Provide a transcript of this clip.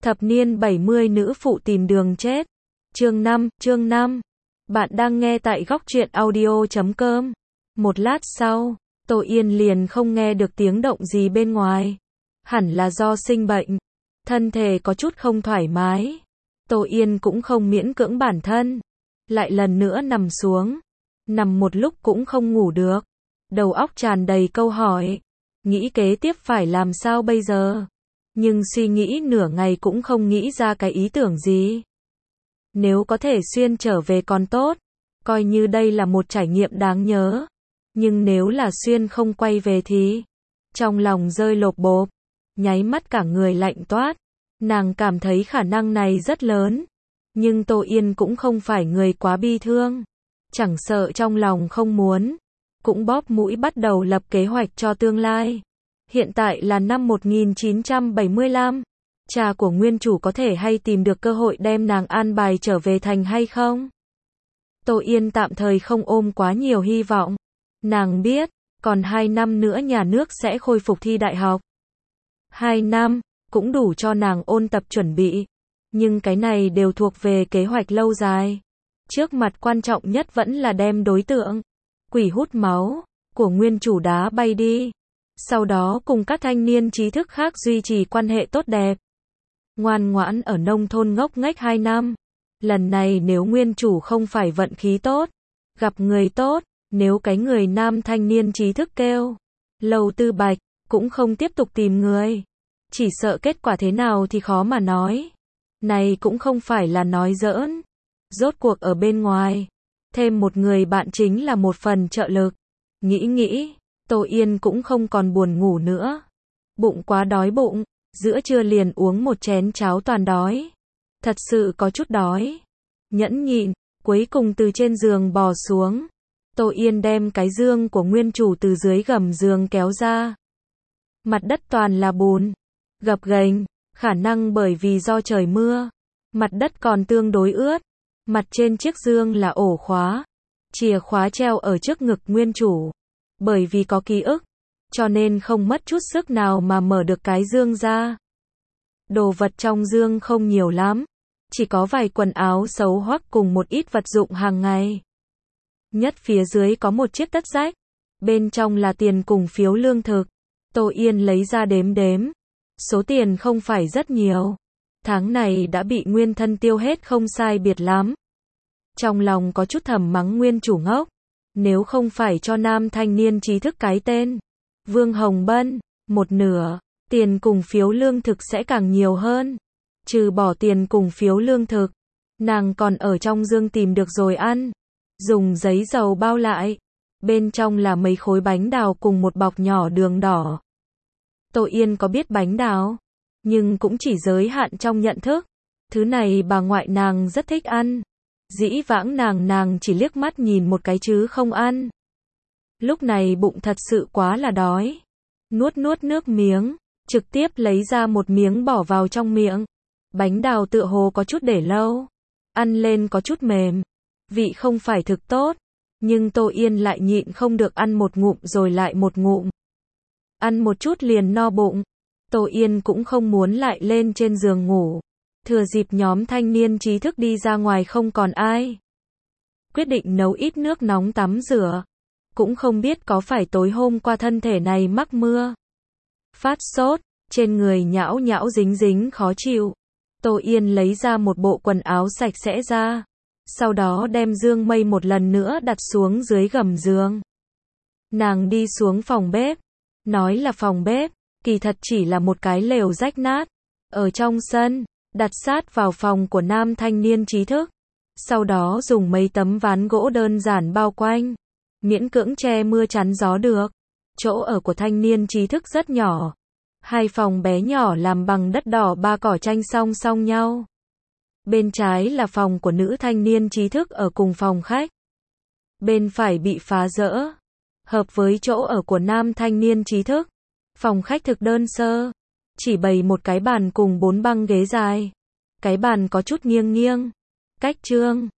Thập niên 70 nữ phụ tìm đường chết. Chương 5. Bạn đang nghe tại góc truyện audio.com. Một lát sau, Tô Yên liền không nghe được tiếng động gì bên ngoài. Hẳn là do sinh bệnh. Thân thể có chút không thoải mái. Tô Yên cũng không miễn cưỡng bản thân. Lại lần nữa nằm xuống. Nằm một lúc cũng không ngủ được. Đầu óc tràn đầy câu hỏi. Nghĩ kế tiếp phải làm sao bây giờ? Nhưng suy nghĩ nửa ngày cũng không nghĩ ra cái ý tưởng gì. Nếu có thể xuyên trở về còn tốt, coi như đây là một trải nghiệm đáng nhớ. Nhưng nếu là xuyên không quay về thì, trong lòng rơi lột bột, nháy mắt cả người lạnh toát. Nàng cảm thấy khả năng này rất lớn. Nhưng Tô Yên cũng không phải người quá bi thương. Chẳng sợ trong lòng không muốn, cũng bóp mũi bắt đầu lập kế hoạch cho tương lai. Hiện tại là năm 1975. Cha của nguyên chủ có thể hay tìm được cơ hội đem nàng an bài trở về thành hay không? Tô Yên tạm thời không ôm quá nhiều hy vọng. Nàng biết, còn 2 năm nữa nhà nước sẽ khôi phục thi đại học. 2 năm, cũng đủ cho nàng ôn tập chuẩn bị. Nhưng cái này đều thuộc về kế hoạch lâu dài. Trước mặt quan trọng nhất vẫn là đem đối tượng quỷ hút máu của nguyên chủ đá bay đi. Sau đó cùng các thanh niên trí thức khác duy trì quan hệ tốt đẹp. Ngoan ngoãn ở nông thôn ngốc nghếch 2 năm. Lần này nếu nguyên chủ không phải vận khí tốt, gặp người tốt, nếu cái người nam thanh niên trí thức kêu Lầu Tư Bạch, cũng không tiếp tục tìm người. Chỉ sợ kết quả thế nào thì khó mà nói. Này cũng không phải là nói giỡn. Rốt cuộc ở bên ngoài, thêm một người bạn chính là một phần trợ lực. Nghĩ, Tô Yên cũng không còn buồn ngủ nữa. Bụng quá đói bụng, giữa trưa liền uống một chén cháo toàn đói. Thật sự có chút đói. Nhẫn nhịn, cuối cùng từ trên giường bò xuống. Tô Yên đem cái giường của nguyên chủ từ dưới gầm giường kéo ra. Mặt đất toàn là bùn, gập ghềnh, khả năng bởi vì do trời mưa. Mặt đất còn tương đối ướt. Mặt trên chiếc giường là ổ khóa. Chìa khóa treo ở trước ngực nguyên chủ. Bởi vì có ký ức, cho nên không mất chút sức nào mà mở được cái giường ra. Đồ vật trong giường không nhiều lắm. Chỉ có vài quần áo xấu hoắc cùng một ít vật dụng hàng ngày. Nhất phía dưới có một chiếc tất rách. Bên trong là tiền cùng phiếu lương thực. Tô Yên lấy ra đếm. Số tiền không phải rất nhiều. Tháng này đã bị nguyên thân tiêu hết không sai biệt lắm. Trong lòng có chút thầm mắng nguyên chủ ngốc. Nếu không phải cho nam thanh niên trí thức cái tên Vương Hồng Bân, một nửa, tiền cùng phiếu lương thực sẽ càng nhiều hơn. Trừ bỏ tiền cùng phiếu lương thực, nàng còn ở trong giường tìm được rồi ăn. Dùng giấy dầu bao lại. Bên trong là mấy khối bánh đào cùng một bọc nhỏ đường đỏ. Tô Yên có biết bánh đào, nhưng cũng chỉ giới hạn trong nhận thức. Thứ này bà ngoại nàng rất thích ăn. Dĩ vãng nàng chỉ liếc mắt nhìn một cái chứ không ăn. Lúc này bụng thật sự quá là đói. Nuốt nước miếng, trực tiếp lấy ra một miếng bỏ vào trong miệng. Bánh đào tựa hồ có chút để lâu. Ăn lên có chút mềm. Vị không phải thực tốt. Nhưng Tô Yên lại nhịn không được ăn một ngụm rồi lại một ngụm. Ăn một chút liền no bụng. Tô Yên cũng không muốn lại lên trên giường ngủ. Thừa dịp nhóm thanh niên trí thức đi ra ngoài không còn ai. Quyết định nấu ít nước nóng tắm rửa. Cũng không biết có phải tối hôm qua thân thể này mắc mưa. Phát sốt, trên người nhão nhão dính khó chịu. Tô Yên lấy ra một bộ quần áo sạch sẽ ra. Sau đó đem giường mây một lần nữa đặt xuống dưới gầm giường. Nàng đi xuống phòng bếp. Nói là phòng bếp, kỳ thật chỉ là một cái lều rách nát. Ở trong sân, đặt sát vào phòng của nam thanh niên trí thức. Sau đó dùng mấy tấm ván gỗ đơn giản bao quanh. Miễn cưỡng che mưa chắn gió được. Chỗ ở của thanh niên trí thức rất nhỏ. 2 phòng bé nhỏ làm bằng đất đỏ 3 cỏ tranh song song nhau. Bên trái là phòng của nữ thanh niên trí thức ở cùng phòng khách. Bên phải bị phá dỡ. Hợp với chỗ ở của nam thanh niên trí thức. Phòng khách thực đơn sơ. Chỉ bày một cái bàn cùng 4 băng ghế dài. Cái bàn có chút nghiêng. Cách trương.